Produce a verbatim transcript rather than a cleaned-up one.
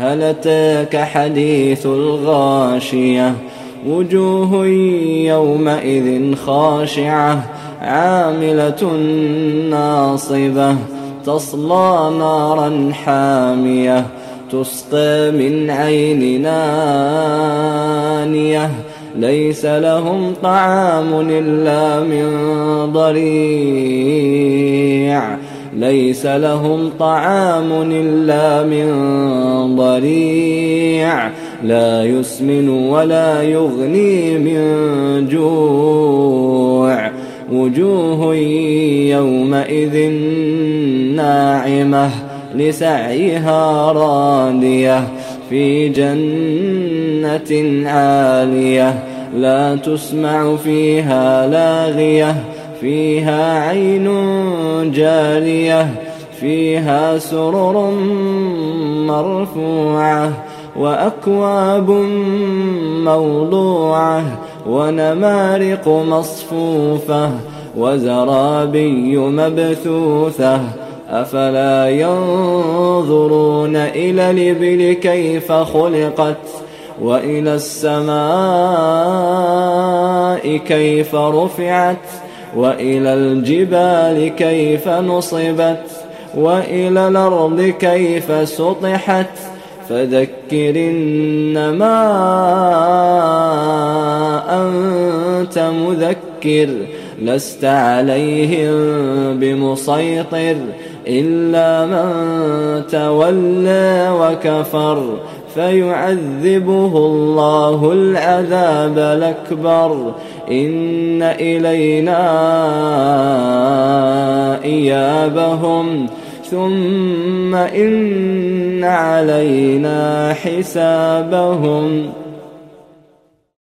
هل أتاك حديث الغاشية وجوه يومئذ خاشعة عاملة ناصبة تصلى نارا حامية تسقى من عين آنية ليس لهم طعام إلا من ضريع ليس لهم طعام إلا من ضريع لا يسمن ولا يغني من جوع وجوه يومئذ ناعمة لسعيها راضية في جنة عالية لا تسمع فيها لاغية فيها عين جارية فيها سرر مرفوعة وأكواب موضوعة ونمارق مصفوفة وزرابي مبثوثة أفلا ينظرون إلى الإبل كيف خلقت وإلى السماء كيف رفعت وإلى الجبال كيف نصبت وإلى الأرض كيف سطحت فذكر إنما أنت مذكر لست عليهم بمسيطر إلا من تولى وكفر فيعذبه الله العذاب الأكبر إن إلينا إيابهم ثم إن علينا حسابهم.